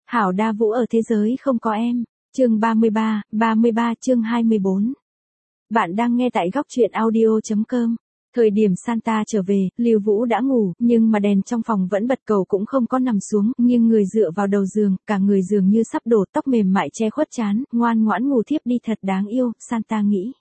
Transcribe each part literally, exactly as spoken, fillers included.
Hảo đa vũ ở thế giới không có em. Chương ba mươi ba, ba mươi ba chương hai mươi bốn. Bạn đang nghe tại góc truyện audio chấm com. Thời điểm Santa trở về, Lưu Vũ đã ngủ, nhưng mà đèn trong phòng vẫn bật, cậu cũng không có nằm xuống, nhưng người dựa vào đầu giường, cả người dường như sắp đổ, tóc mềm mại che khuất trán, ngoan ngoãn ngủ thiếp đi thật đáng yêu, Santa nghĩ.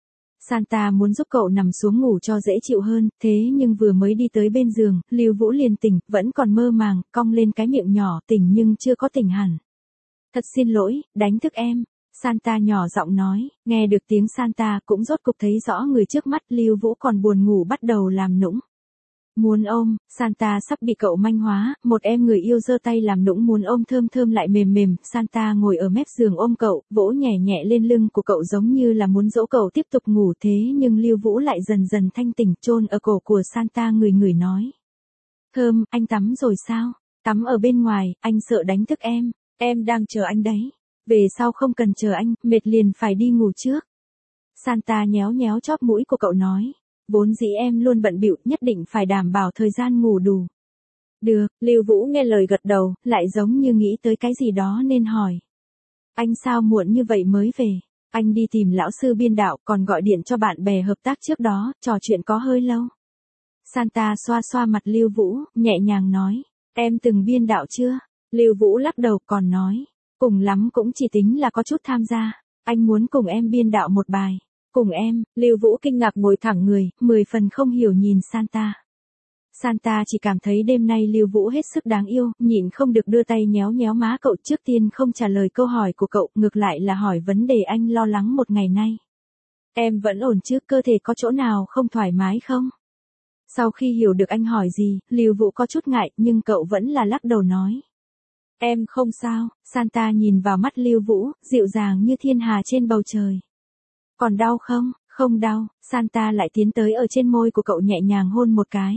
Santa muốn giúp cậu nằm xuống ngủ cho dễ chịu hơn, thế nhưng vừa mới đi tới bên giường, Lưu Vũ liền tỉnh, vẫn còn mơ màng, cong lên cái miệng nhỏ, tỉnh nhưng chưa có tỉnh hẳn. Thật xin lỗi, đánh thức em. Santa nhỏ giọng nói, nghe được tiếng Santa cũng rốt cục thấy rõ người trước mắt, Lưu Vũ còn buồn ngủ bắt đầu làm nũng. Muốn ôm, Santa sắp bị cậu manh hóa, một em người yêu giơ tay làm nũng muốn ôm thơm thơm lại mềm mềm, Santa ngồi ở mép giường ôm cậu, vỗ nhẹ nhẹ lên lưng của cậu giống như là muốn dỗ cậu tiếp tục ngủ, thế nhưng Lưu Vũ lại dần dần thanh tỉnh, chôn ở cổ của Santa người người nói. Thơm, anh tắm rồi sao? Tắm ở bên ngoài, anh sợ đánh thức em, em đang chờ anh đấy. Về sau không cần chờ anh, mệt liền phải đi ngủ trước. Santa nhéo nhéo chóp mũi của cậu nói. Vốn dĩ em luôn bận bịu, nhất định phải đảm bảo thời gian ngủ đủ. Được, Lưu Vũ nghe lời gật đầu, lại giống như nghĩ tới cái gì đó nên hỏi. Anh sao muộn như vậy mới về? Anh đi tìm lão sư biên đạo, còn gọi điện cho bạn bè hợp tác trước đó, trò chuyện có hơi lâu. Santa xoa xoa mặt Lưu Vũ, nhẹ nhàng nói. Em từng biên đạo chưa? Lưu Vũ lắc đầu còn nói. Cùng lắm cũng chỉ tính là có chút tham gia. Anh muốn cùng em biên đạo một bài. Cùng em, Lưu Vũ kinh ngạc ngồi thẳng người, mười phần không hiểu nhìn Santa. Santa chỉ cảm thấy đêm nay Lưu Vũ hết sức đáng yêu, nhịn không được đưa tay nhéo nhéo má cậu, trước tiên không trả lời câu hỏi của cậu, ngược lại là hỏi vấn đề anh lo lắng một ngày nay. Em vẫn ổn chứ, cơ thể có chỗ nào không thoải mái không? Sau khi hiểu được anh hỏi gì, Lưu Vũ có chút ngại, nhưng cậu vẫn là lắc đầu nói. Em không sao, Santa nhìn vào mắt Lưu Vũ, dịu dàng như thiên hà trên bầu trời. Còn đau không? Không đau, Santa lại tiến tới ở trên môi của cậu nhẹ nhàng hôn một cái.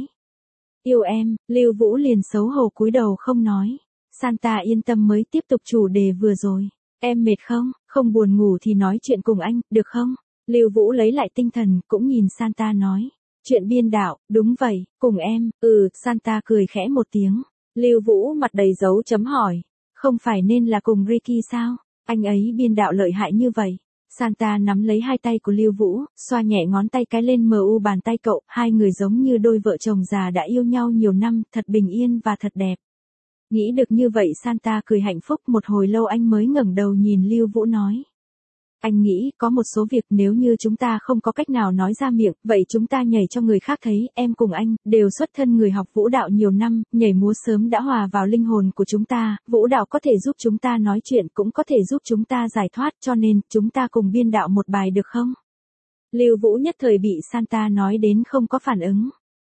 Yêu em, Lưu Vũ liền xấu hổ cúi đầu không nói. Santa yên tâm mới tiếp tục chủ đề vừa rồi. Em mệt không? Không buồn ngủ thì nói chuyện cùng anh, được không? Lưu Vũ lấy lại tinh thần, cũng nhìn Santa nói. Chuyện biên đạo, đúng vậy, cùng em, ừ, Santa cười khẽ một tiếng. Lưu Vũ mặt đầy dấu chấm hỏi. Không phải nên là cùng Ricky sao? Anh ấy biên đạo lợi hại như vậy. Santa nắm lấy hai tay của Lưu Vũ, xoa nhẹ ngón tay cái lên mờ u bàn tay cậu, hai người giống như đôi vợ chồng già đã yêu nhau nhiều năm, thật bình yên và thật đẹp. Nghĩ được như vậy Santa cười hạnh phúc, một hồi lâu anh mới ngẩng đầu nhìn Lưu Vũ nói. Anh nghĩ, có một số việc nếu như chúng ta không có cách nào nói ra miệng, vậy chúng ta nhảy cho người khác thấy, em cùng anh, đều xuất thân người học vũ đạo nhiều năm, nhảy múa sớm đã hòa vào linh hồn của chúng ta, vũ đạo có thể giúp chúng ta nói chuyện, cũng có thể giúp chúng ta giải thoát, cho nên, chúng ta cùng biên đạo một bài được không? Lưu Vũ nhất thời bị Santa nói đến không có phản ứng.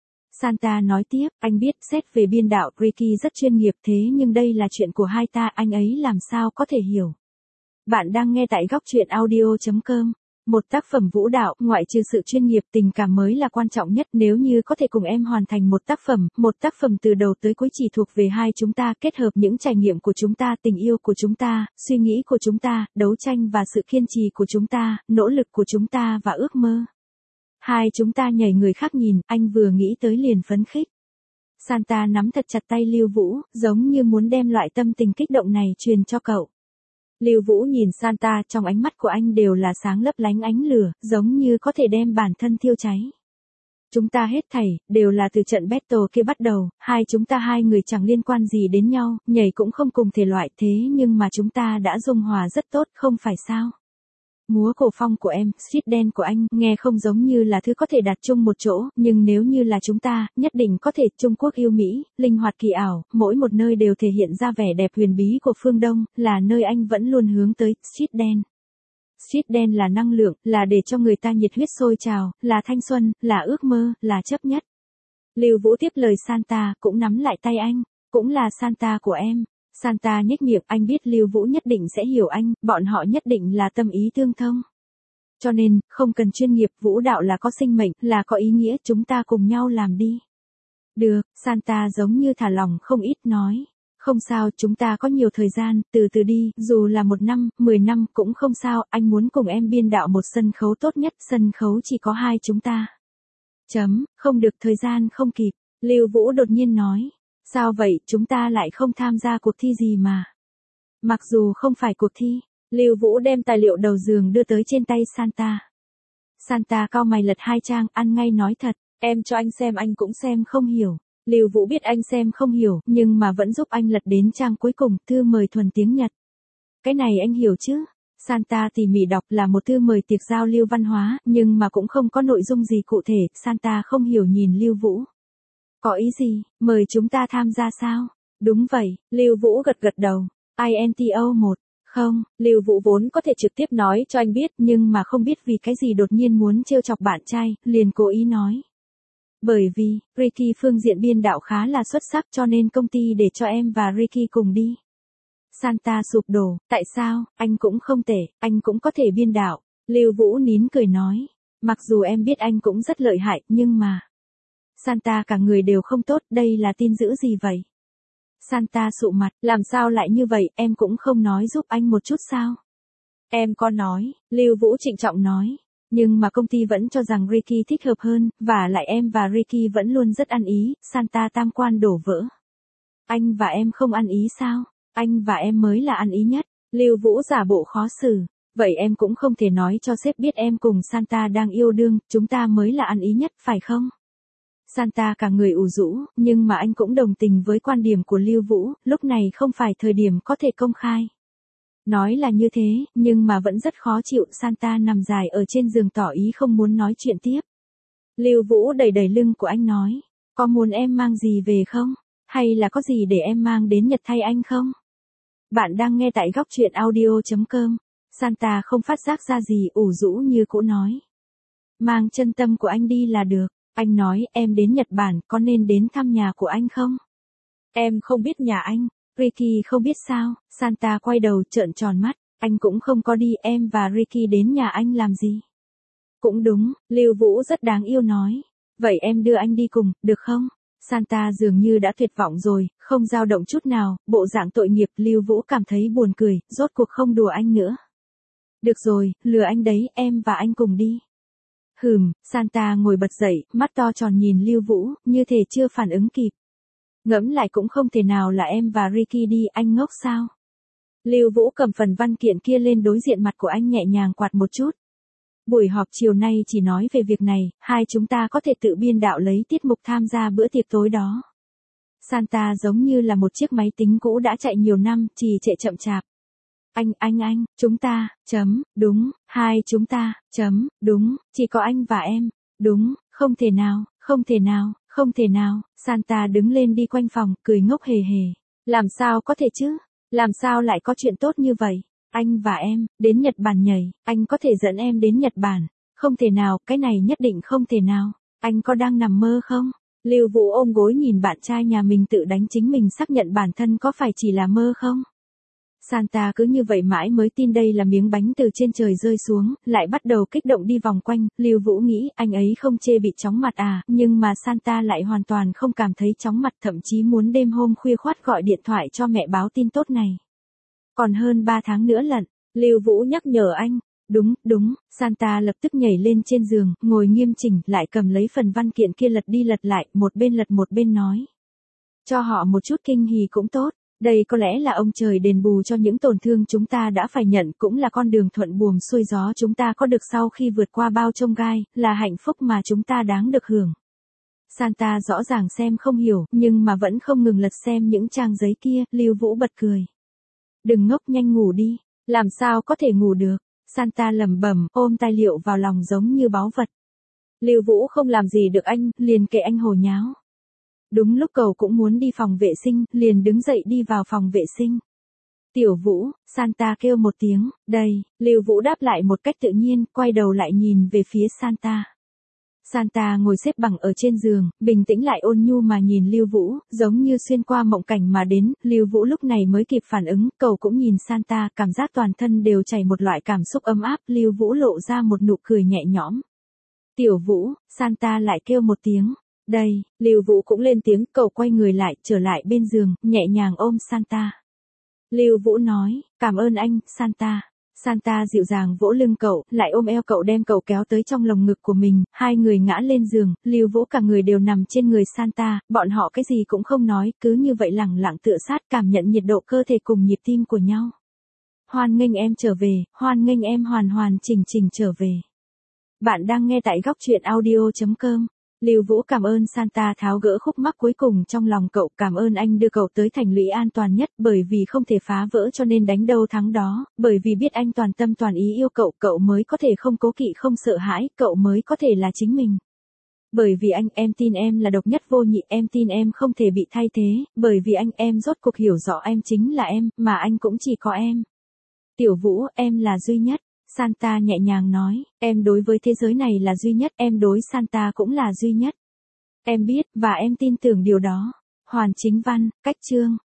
Santa nói tiếp, anh biết, xét về biên đạo, Ricky rất chuyên nghiệp thế nhưng đây là chuyện của hai ta, anh ấy làm sao có thể hiểu. Bạn đang nghe tại góc truyện audio chấm com. Một tác phẩm vũ đạo, ngoại trừ sự chuyên nghiệp, tình cảm mới là quan trọng nhất, nếu như có thể cùng em hoàn thành một tác phẩm, một tác phẩm từ đầu tới cuối chỉ thuộc về hai chúng ta, kết hợp những trải nghiệm của chúng ta, tình yêu của chúng ta, suy nghĩ của chúng ta, đấu tranh và sự kiên trì của chúng ta, nỗ lực của chúng ta và ước mơ. Hai chúng ta nhảy người khác nhìn, anh vừa nghĩ tới liền phấn khích. Santa nắm thật chặt tay Lưu Vũ, giống như muốn đem loại tâm tình kích động này truyền cho cậu. Lưu Vũ nhìn Santa, trong ánh mắt của anh đều là sáng lấp lánh ánh lửa, giống như có thể đem bản thân thiêu cháy. Chúng ta hết thảy, đều là từ trận battle kia bắt đầu, hai chúng ta hai người chẳng liên quan gì đến nhau, nhảy cũng không cùng thể loại thế nhưng mà chúng ta đã dung hòa rất tốt, không phải sao? Múa cổ phong của em, street dance của anh, nghe không giống như là thứ có thể đặt chung một chỗ, nhưng nếu như là chúng ta, nhất định có thể. Trung Quốc yêu Mỹ, linh hoạt kỳ ảo, mỗi một nơi đều thể hiện ra vẻ đẹp huyền bí của phương Đông, là nơi anh vẫn luôn hướng tới. Street dance. Street dance là năng lượng, là để cho người ta nhiệt huyết sôi trào, là thanh xuân, là ước mơ, là chấp nhất. Lưu Vũ tiếp lời Santa, cũng nắm lại tay anh, cũng là Santa của em. Santa nhếch miệng, anh biết Lưu Vũ nhất định sẽ hiểu anh, bọn họ nhất định là tâm ý tương thông. Cho nên, không cần chuyên nghiệp, vũ đạo là có sinh mệnh, là có ý nghĩa, chúng ta cùng nhau làm đi. Được, Santa giống như thả lỏng không ít nói. Không sao, chúng ta có nhiều thời gian, từ từ đi, dù là một năm, mười năm cũng không sao, anh muốn cùng em biên đạo một sân khấu tốt nhất, sân khấu chỉ có hai chúng ta. Chấm, không được, thời gian không kịp, Lưu Vũ đột nhiên nói. Sao vậy, chúng ta lại không tham gia cuộc thi gì mà? Mặc dù không phải cuộc thi, Lưu Vũ đem tài liệu đầu giường đưa tới trên tay Santa. Santa cau mày lật hai trang, ăn ngay nói thật, em cho anh xem anh cũng xem không hiểu. Lưu Vũ biết anh xem không hiểu, nhưng mà vẫn giúp anh lật đến trang cuối cùng, thư mời thuần tiếng Nhật. Cái này anh hiểu chứ? Santa tỉ mỉ đọc là một thư mời tiệc giao lưu văn hóa, nhưng mà cũng không có nội dung gì cụ thể, Santa không hiểu nhìn Lưu Vũ. Có ý gì, mời chúng ta tham gia sao? Đúng vậy, Lưu Vũ gật gật đầu. i en tê o một. Không, Lưu Vũ vốn có thể trực tiếp nói cho anh biết, nhưng mà không biết vì cái gì đột nhiên muốn trêu chọc bạn trai, liền cố ý nói. Bởi vì, Ricky phương diện biên đạo khá là xuất sắc cho nên công ty để cho em và Ricky cùng đi. Santa sụp đổ, tại sao, anh cũng không tệ, anh cũng có thể biên đạo. Lưu Vũ nín cười nói, mặc dù em biết anh cũng rất lợi hại, nhưng mà... Santa cả người đều không tốt, đây là tin dữ gì vậy? Santa sụ mặt, làm sao lại như vậy, em cũng không nói giúp anh một chút sao? Em có nói, Lưu Vũ trịnh trọng nói. Nhưng mà công ty vẫn cho rằng Ricky thích hợp hơn, và lại em và Ricky vẫn luôn rất ăn ý, Santa tam quan đổ vỡ. Anh và em không ăn ý sao? Anh và em mới là ăn ý nhất. Lưu Vũ giả bộ khó xử. Vậy em cũng không thể nói cho sếp biết em cùng Santa đang yêu đương, chúng ta mới là ăn ý nhất, phải không? Santa cả người ủ rũ, nhưng mà anh cũng đồng tình với quan điểm của Lưu Vũ, lúc này không phải thời điểm có thể công khai. Nói là như thế, nhưng mà vẫn rất khó chịu, Santa nằm dài ở trên giường tỏ ý không muốn nói chuyện tiếp. Lưu Vũ đẩy đẩy lưng của anh nói, có muốn em mang gì về không? Hay là có gì để em mang đến Nhật thay anh không? Bạn đang nghe tại góc truyện audio chấm com. Santa không phát giác ra gì, ủ rũ như cũ nói. Mang chân tâm của anh đi là được. Anh nói, em đến Nhật Bản, có nên đến thăm nhà của anh không? Em không biết nhà anh. Ricky không biết sao? Santa quay đầu trợn tròn mắt. Anh cũng không có đi, em và Ricky đến nhà anh làm gì? Cũng đúng, Lưu Vũ rất đáng yêu nói. Vậy em đưa anh đi cùng, được không? Santa dường như đã tuyệt vọng rồi, không dao động chút nào, bộ dạng tội nghiệp. Lưu Vũ cảm thấy buồn cười, rốt cuộc không đùa anh nữa. Được rồi, lừa anh đấy, em và anh cùng đi. Hừm, Santa ngồi bật dậy, mắt to tròn nhìn Lưu Vũ, như thể chưa phản ứng kịp. Ngẫm lại cũng không thể nào là em và Ricky đi, anh ngốc sao? Lưu Vũ cầm phần văn kiện kia lên đối diện mặt của anh nhẹ nhàng quạt một chút. Buổi họp chiều nay chỉ nói về việc này, hai chúng ta có thể tự biên đạo lấy tiết mục tham gia bữa tiệc tối đó. Santa giống như là một chiếc máy tính cũ đã chạy nhiều năm, trì trệ chậm chạp. Anh, anh anh, chúng ta, chấm, đúng, hai chúng ta, chấm, đúng, chỉ có anh và em, đúng, không thể nào, không thể nào, không thể nào. Santa đứng lên đi quanh phòng, cười ngốc hề hề. Làm sao có thể chứ? Làm sao lại có chuyện tốt như vậy? Anh và em, đến Nhật Bản nhảy, anh có thể dẫn em đến Nhật Bản. Không thể nào, cái này nhất định không thể nào. Anh có đang nằm mơ không? Lưu Vũ ôm gối nhìn bạn trai nhà mình tự đánh chính mình xác nhận bản thân có phải chỉ là mơ không? Santa cứ như vậy mãi mới tin đây là miếng bánh từ trên trời rơi xuống, lại bắt đầu kích động đi vòng quanh. Lưu Vũ nghĩ anh ấy không chê bị chóng mặt à, nhưng mà Santa lại hoàn toàn không cảm thấy chóng mặt, thậm chí muốn đêm hôm khuya khoắt gọi điện thoại cho mẹ báo tin tốt này. Còn hơn ba tháng nữa lận, Lưu Vũ nhắc nhở anh. Đúng, đúng, Santa lập tức nhảy lên trên giường, ngồi nghiêm chỉnh, lại cầm lấy phần văn kiện kia lật đi lật lại, một bên lật một bên nói. Cho họ một chút kinh hỉ cũng tốt. Đây có lẽ là ông trời đền bù cho những tổn thương chúng ta đã phải nhận, cũng là con đường thuận buồm xuôi gió chúng ta có được sau khi vượt qua bao chông gai, là hạnh phúc mà chúng ta đáng được hưởng. Santa rõ ràng xem không hiểu, nhưng mà vẫn không ngừng lật xem những trang giấy kia. Lưu Vũ bật cười. Đừng ngốc, nhanh ngủ đi. Làm sao có thể ngủ được? Santa lẩm bẩm, ôm tài liệu vào lòng giống như báu vật. Lưu Vũ không làm gì được anh, liền kệ anh hồ nháo. Đúng lúc cậu cũng muốn đi phòng vệ sinh, liền đứng dậy đi vào phòng vệ sinh. Tiểu Vũ, Santa kêu một tiếng, đây. Lưu Vũ đáp lại một cách tự nhiên, quay đầu lại nhìn về phía Santa. Santa ngồi xếp bằng ở trên giường, bình tĩnh lại ôn nhu mà nhìn Lưu Vũ, giống như xuyên qua mộng cảnh mà đến. Lưu Vũ lúc này mới kịp phản ứng, cậu cũng nhìn Santa, cảm giác toàn thân đều chảy một loại cảm xúc ấm áp. Lưu Vũ lộ ra một nụ cười nhẹ nhõm. Tiểu Vũ, Santa lại kêu một tiếng. Đây, Lưu Vũ cũng lên tiếng, cậu quay người lại, trở lại bên giường, nhẹ nhàng ôm Santa. Lưu Vũ nói, cảm ơn anh, Santa. Santa dịu dàng vỗ lưng cậu, lại ôm eo cậu đem cậu kéo tới trong lồng ngực của mình, hai người ngã lên giường, Lưu Vũ cả người đều nằm trên người Santa, bọn họ cái gì cũng không nói, cứ như vậy lẳng lặng tựa sát cảm nhận nhiệt độ cơ thể cùng nhịp tim của nhau. Hoan nghênh em trở về, hoan nghênh em hoàn hoàn chỉnh chỉnh trở về. Bạn đang nghe tại góc chuyện audio chấm com. Lưu Vũ cảm ơn Santa tháo gỡ khúc mắc cuối cùng trong lòng cậu, cảm ơn anh đưa cậu tới thành lũy an toàn nhất, bởi vì không thể phá vỡ cho nên đánh đâu thắng đó, bởi vì biết anh toàn tâm toàn ý yêu cậu, cậu mới có thể không cố kỵ không sợ hãi, cậu mới có thể là chính mình. Bởi vì anh, em tin em là độc nhất vô nhị, em tin em không thể bị thay thế, bởi vì anh, em rốt cuộc hiểu rõ em chính là em, mà anh cũng chỉ có em. Tiểu Vũ, em là duy nhất. Santa nhẹ nhàng nói, em đối với thế giới này là duy nhất, em đối Santa cũng là duy nhất. Em biết, và em tin tưởng điều đó. Hoàn Chính Văn, cách chương.